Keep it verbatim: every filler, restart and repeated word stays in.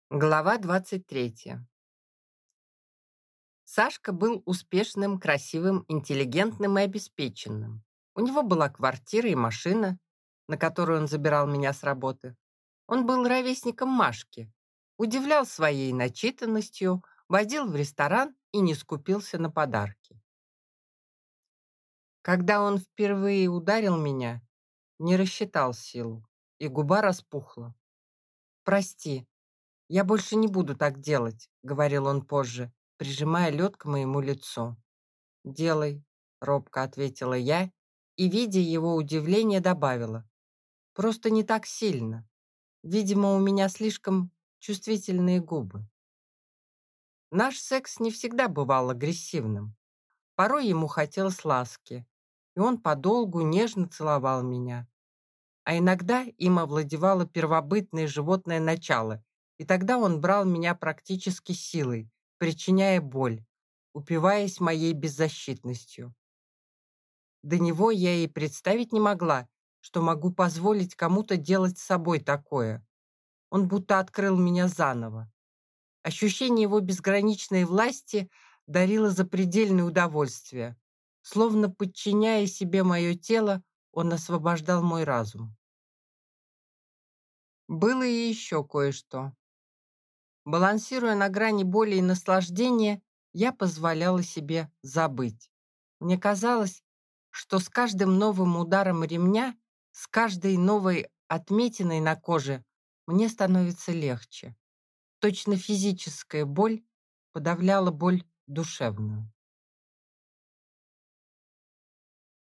Глава двадцать третья. Сашка был успешным, красивым, интеллигентным и обеспеченным. У него была квартира и машина, на которую он забирал меня с работы. Он был ровесником Машки, удивлял своей начитанностью, водил в ресторан и не скупился на подарки. Когда он впервые ударил меня, не рассчитал силу, и губа распухла. «Прости, я больше не буду так делать», — говорил он позже, прижимая лед к моему лицу. «Делай», — робко ответила я и, видя его удивление, добавила. «Просто не так сильно. Видимо, у меня слишком чувствительные губы». Наш секс не всегда бывал агрессивным. Порой ему хотелось ласки, и он подолгу нежно целовал меня. А иногда им овладевало первобытное животное начало, и тогда он брал меня практически силой, причиняя боль, упиваясь моей беззащитностью. До него я и представить не могла, что могу позволить кому-то делать с собой такое. Он будто открыл меня заново. Ощущение его безграничной власти дарило запредельное удовольствие. Словно подчиняя себе мое тело, он освобождал мой разум. Было и еще кое-что. Балансируя на грани боли и наслаждения, я позволяла себе забыть. Мне казалось, что с каждым новым ударом ремня, с каждой новой отметиной на коже мне становится легче. Точно физическая боль подавляла боль душевную.